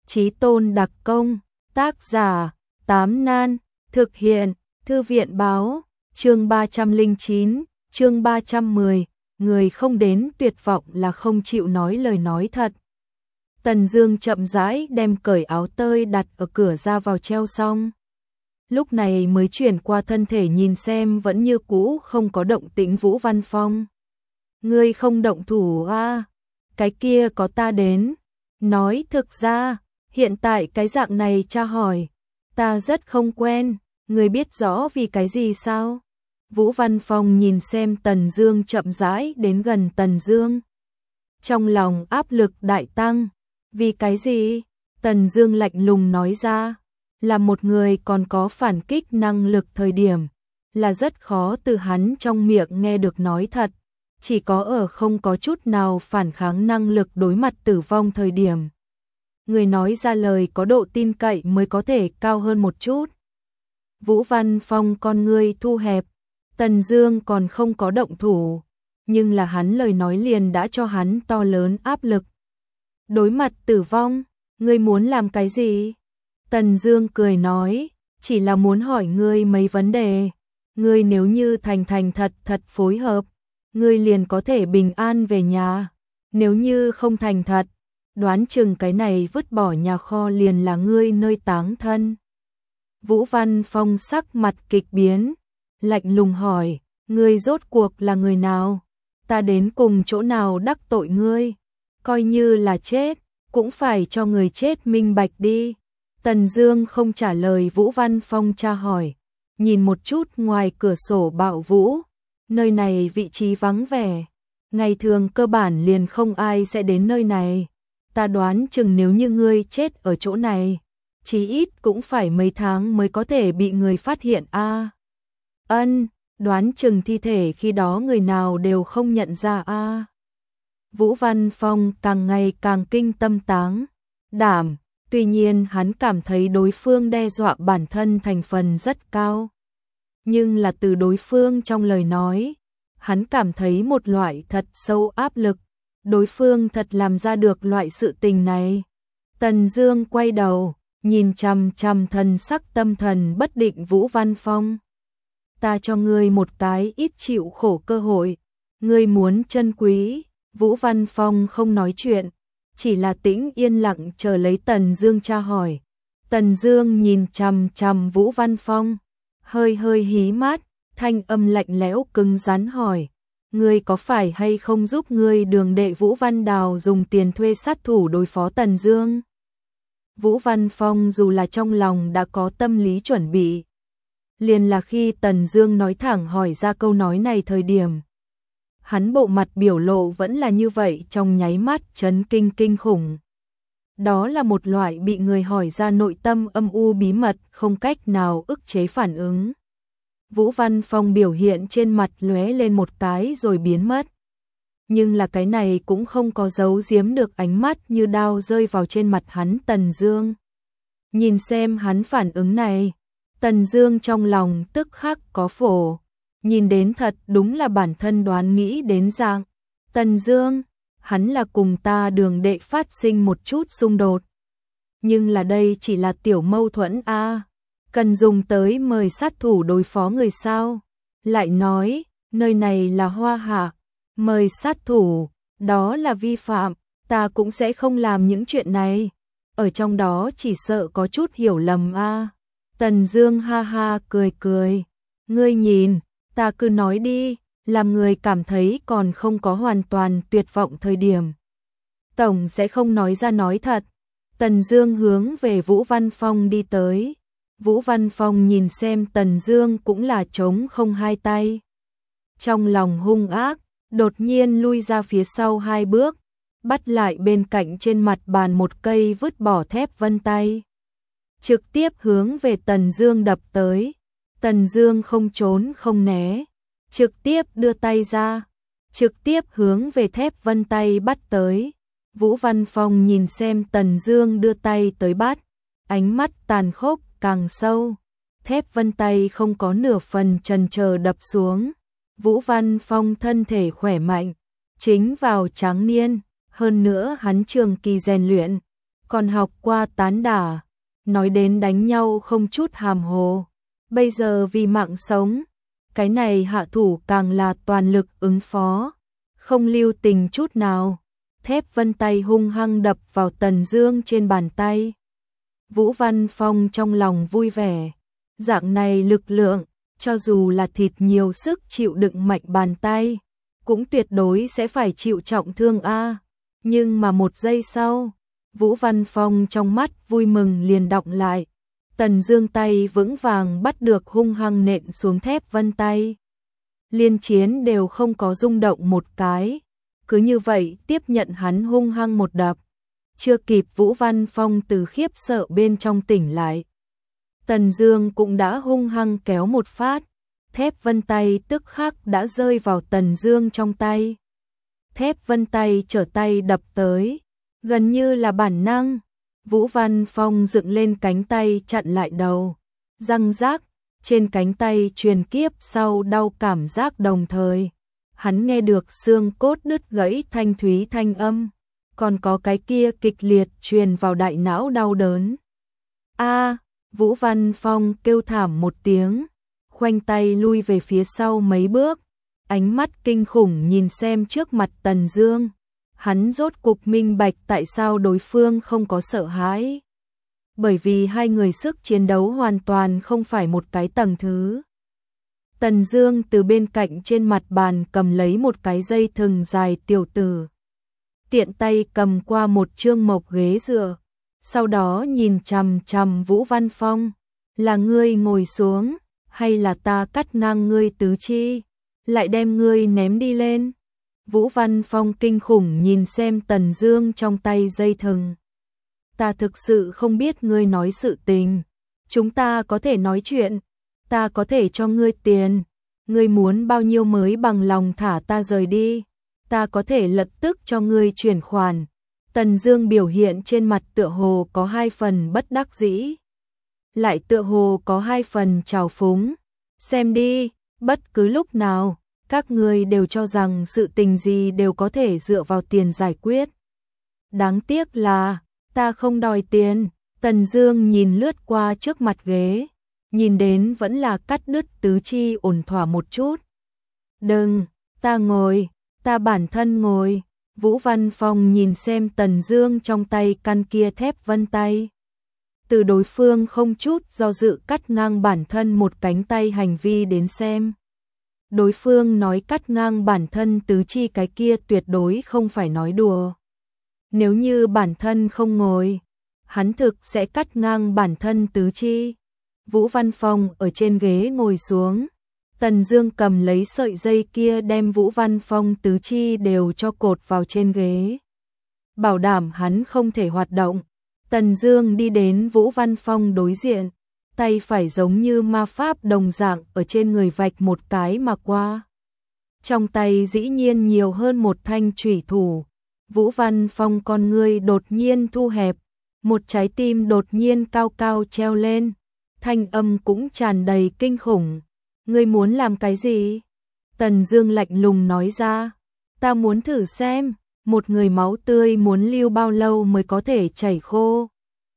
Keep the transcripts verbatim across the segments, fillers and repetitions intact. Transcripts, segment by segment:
Chí tôn đặc công, tác giả, Tám Nan, thực hiện, Thư viện báo, chương ba trăm lẻ chín, chương ba trăm mười, người không đến tuyệt vọng là không chịu nói lời nói thật. Tần Dương chậm rãi đem cởi áo tơi đặt ở cửa ra vào treo xong. Lúc này mới chuyển qua thân thể nhìn xem vẫn như cũ không có động tĩnh Vũ Văn Phong. Ngươi không động thủ à? Cái kia có ta đến. Nói thực ra, hiện tại cái dạng này cha hỏi, ta rất không quen, ngươi biết rõ vì cái gì sao? Vũ Văn Phong nhìn xem Tần Dương chậm rãi đến gần Tần Dương. Trong lòng áp lực đại tăng. Vì cái gì? Tần Dương lạnh lùng nói ra, là một người còn có phản kích năng lực thời điểm, là rất khó từ hắn trong miệng nghe được nói thật, chỉ có ở không có chút nào phản kháng năng lực đối mặt tử vong thời điểm. Người nói ra lời có độ tin cậy mới có thể cao hơn một chút. Vũ Văn Phong con ngươi thu hẹp, Tần Dương còn không có động thủ, nhưng là hắn lời nói liền đã cho hắn to lớn áp lực. Đối mặt tử vong, ngươi muốn làm cái gì? Tần Dương cười nói, chỉ là muốn hỏi ngươi mấy vấn đề. Ngươi nếu như thành thành thật thật phối hợp, ngươi liền có thể bình an về nhà. Nếu như không thành thật, đoán chừng cái này vứt bỏ nhà kho liền là ngươi nơi táng thân. Vũ Văn Phong sắc mặt kịch biến, lạnh lùng hỏi, ngươi rốt cuộc là người nào? Ta đến cùng chỗ nào đắc tội ngươi? Coi như là chết, cũng phải cho người chết minh bạch đi. Tần Dương không trả lời Vũ Văn Phong tra hỏi, nhìn một chút ngoài cửa sổ bạo vũ, nơi này vị trí vắng vẻ, ngày thường cơ bản liền không ai sẽ đến nơi này. Ta đoán chừng nếu như ngươi chết ở chỗ này, chí ít cũng phải mấy tháng mới có thể bị người phát hiện a. À, ân, đoán chừng thi thể khi đó người nào đều không nhận ra a. À. Vũ Văn Phong càng ngày càng kinh tâm táng đảm, tuy nhiên hắn cảm thấy đối phương đe dọa bản thân thành phần rất cao. Nhưng là từ đối phương trong lời nói, hắn cảm thấy một loại thật sâu áp lực, đối phương thật làm ra được loại sự tình này. Tần Dương quay đầu, nhìn chằm chằm thần sắc tâm thần bất định Vũ Văn Phong. Ta cho ngươi một cái ít chịu khổ cơ hội, ngươi muốn trân quý. Vũ Văn Phong không nói chuyện, chỉ là tĩnh yên lặng chờ lấy Tần Dương tra hỏi. Tần Dương nhìn chằm chằm Vũ Văn Phong, hơi hơi hí mắt, thanh âm lạnh lẽo cứng rắn hỏi, ngươi có phải hay không giúp ngươi đường đệ Vũ Văn Đào dùng tiền thuê sát thủ đối phó Tần Dương? Vũ Văn Phong dù là trong lòng đã có tâm lý chuẩn bị, liền là khi Tần Dương nói thẳng hỏi ra câu nói này thời điểm, hắn bộ mặt biểu lộ vẫn là như vậy, trong nháy mắt chấn kinh kinh khủng. Đó là một loại bị người hỏi ra nội tâm âm u bí mật, không cách nào ức chế phản ứng. Vũ Văn Phong biểu hiện trên mặt lóe lên một cái rồi biến mất. Nhưng là cái này cũng không có giấu giếm được ánh mắt như đao rơi vào trên mặt hắn. Tần Dương nhìn xem hắn phản ứng này, Tần Dương trong lòng tức khắc có phổ. Nhìn đến thật đúng là bản thân đoán nghĩ đến dạng. Tần Dương, hắn là cùng ta đường đệ phát sinh một chút xung đột. Nhưng là đây chỉ là tiểu mâu thuẫn a, à, cần dùng tới mời sát thủ đối phó người sao? Lại nói, nơi này là Hoa Hạ, mời sát thủ, đó là vi phạm, ta cũng sẽ không làm những chuyện này. Ở trong đó chỉ sợ có chút hiểu lầm a. À. Tần Dương ha ha cười cười, ngươi nhìn, ta cứ nói đi, làm người cảm thấy còn không có hoàn toàn tuyệt vọng thời điểm. Tổng sẽ không nói ra nói thật. Tần Dương hướng về Vũ Văn Phong đi tới. Vũ Văn Phong nhìn xem Tần Dương cũng là trống không hai tay. Trong lòng hung ác, đột nhiên lui ra phía sau hai bước, bắt lại bên cạnh trên mặt bàn một cây vứt bỏ thép vân tay. Trực tiếp hướng về Tần Dương đập tới. Tần Dương không trốn không né, trực tiếp đưa tay ra, trực tiếp hướng về thép vân tay bắt tới. Vũ Văn Phong nhìn xem Tần Dương đưa tay tới bắt, ánh mắt tàn khốc càng sâu. Thép vân tay không có nửa phần chần chờ đập xuống. Vũ Văn Phong thân thể khỏe mạnh, chính vào tráng niên, hơn nữa hắn trường kỳ rèn luyện, còn học qua tán đả, nói đến đánh nhau không chút hàm hồ. Bây giờ vì mạng sống, cái này hạ thủ càng là toàn lực ứng phó, không lưu tình chút nào. Thép vân tay hung hăng đập vào Tần Dương trên bàn tay. Vũ Văn Phong trong lòng vui vẻ, dạng này lực lượng, cho dù là thịt nhiều sức chịu đựng mạnh bàn tay, cũng tuyệt đối sẽ phải chịu trọng thương a. Nhưng mà một giây sau, Vũ Văn Phong trong mắt vui mừng liền đọng lại. Tần Dương tay vững vàng bắt được hung hăng nện xuống thép vân tay. Liên chiến đều không có rung động một cái, cứ như vậy tiếp nhận hắn hung hăng một đập. Chưa kịp Vũ Văn Phong từ khiếp sợ bên trong tỉnh lại, Tần Dương cũng đã hung hăng kéo một phát, thép vân tay tức khắc đã rơi vào Tần Dương trong tay. Thép vân tay trở tay đập tới, gần như là bản năng, Vũ Văn Phong dựng lên cánh tay chặn lại đầu, răng rác, trên cánh tay truyền kiếp sau đau cảm giác đồng thời. Hắn nghe được xương cốt đứt gãy thanh thúy thanh âm, còn có cái kia kịch liệt truyền vào đại não đau đớn. A, Vũ Văn Phong kêu thảm một tiếng, khoanh tay lui về phía sau mấy bước, ánh mắt kinh khủng nhìn xem trước mặt Tần Dương. Hắn rốt cục minh bạch tại sao đối phương không có sợ hãi. Bởi vì hai người sức chiến đấu hoàn toàn không phải một cái tầng thứ. Tần Dương từ bên cạnh trên mặt bàn cầm lấy một cái dây thừng dài tiểu tử, tiện tay cầm qua một chương mộc ghế dựa, sau đó nhìn chằm chằm Vũ Văn Phong, là ngươi ngồi xuống, hay là ta cắt ngang ngươi tứ chi, lại đem ngươi ném đi lên. Vũ Văn Phong kinh khủng nhìn xem Tần Dương trong tay dây thừng. Ta thực sự không biết ngươi nói sự tình, chúng ta có thể nói chuyện, ta có thể cho ngươi tiền, ngươi muốn bao nhiêu mới bằng lòng thả ta rời đi, ta có thể lập tức cho ngươi chuyển khoản. Tần Dương biểu hiện trên mặt tựa hồ có hai phần bất đắc dĩ, lại tựa hồ có hai phần trào phúng. Xem đi, bất cứ lúc nào, các ngươi đều cho rằng sự tình gì đều có thể dựa vào tiền giải quyết. Đáng tiếc là, ta không đòi tiền. Tần Dương nhìn lướt qua trước mặt ghế, nhìn đến vẫn là cắt đứt tứ chi ổn thỏa một chút. Đừng, ta ngồi, ta bản thân ngồi. Vũ Văn Phong nhìn xem Tần Dương trong tay căn kia thép vân tay. Từ đối phương không chút do dự cắt ngang bản thân một cánh tay hành vi đến xem. Đối phương nói cắt ngang bản thân tứ chi cái kia tuyệt đối không phải nói đùa. Nếu như bản thân không ngồi, hắn thực sẽ cắt ngang bản thân tứ chi. Vũ Văn Phong ở trên ghế ngồi xuống, Tần Dương cầm lấy sợi dây kia đem Vũ Văn Phong tứ chi đều cho cột vào trên ghế, bảo đảm hắn không thể hoạt động. Tần Dương đi đến Vũ Văn Phong đối diện, tay phải giống như ma pháp đồng dạng ở trên người vạch một cái mà qua. Trong tay dĩ nhiên nhiều hơn một thanh chủy thủ. Vũ Văn Phong con ngươi đột nhiên thu hẹp, một trái tim đột nhiên cao cao treo lên, thanh âm cũng tràn đầy kinh khủng. Ngươi muốn làm cái gì? Tần Dương lạnh lùng nói ra. Ta muốn thử xem, một người máu tươi muốn lưu bao lâu mới có thể chảy khô.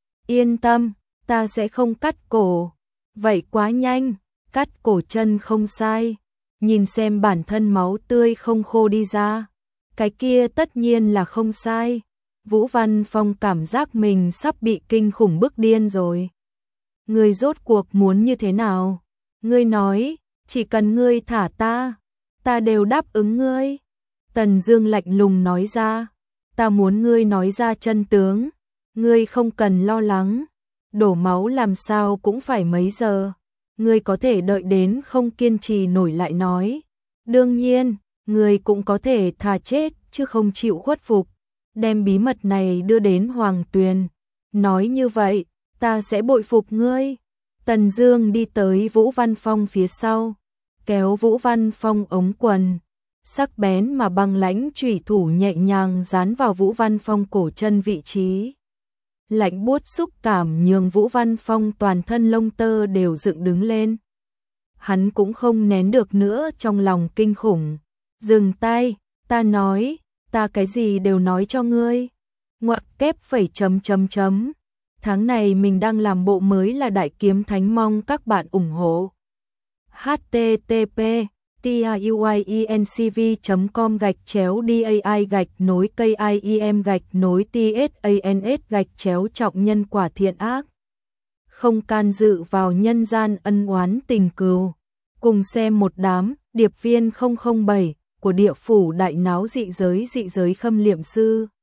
Yên tâm, ta sẽ không cắt cổ. Vậy quá nhanh, cắt cổ chân không sai. Nhìn xem bản thân máu tươi không khô đi ra, cái kia tất nhiên là không sai. Vũ Văn Phong cảm giác mình sắp bị kinh khủng bức điên rồi. Ngươi rốt cuộc muốn như thế nào? Ngươi nói, chỉ cần ngươi thả ta, ta đều đáp ứng ngươi. Tần Dương lạnh lùng nói ra, ta muốn ngươi nói ra chân tướng, ngươi không cần lo lắng, đổ máu làm sao cũng phải mấy giờ, ngươi có thể đợi đến không kiên trì nổi lại nói. Đương nhiên, ngươi cũng có thể thà chết chứ không chịu khuất phục, đem bí mật này đưa đến Hoàng Tuyền. Nói như vậy, ta sẽ bội phục ngươi. Tần Dương đi tới Vũ Văn Phong phía sau, kéo Vũ Văn Phong ống quần, sắc bén mà băng lãnh chủy thủ nhẹ nhàng dán vào Vũ Văn Phong cổ chân vị trí. Lạnh buốt xúc cảm nhường Vũ Văn Phong toàn thân lông tơ đều dựng đứng lên. Hắn cũng không nén được nữa trong lòng kinh khủng. Dừng tay, ta nói, ta cái gì đều nói cho ngươi. ngoặc kép phẩy chấm chấm chấm. Tháng này mình đang làm bộ mới là Đại Kiếm Thánh, mong các bạn ủng hộ. h t t p tiuyencv chấm com gạch chéo dai gạch nối kim gạch nối tsans gạch chéo trọng nhân quả thiện ác. Không can dự vào nhân gian ân oán tình cừu. Cùng xem một đám điệp viên không không bảy của địa phủ đại náo dị giới dị giới Khâm Liệm Sư.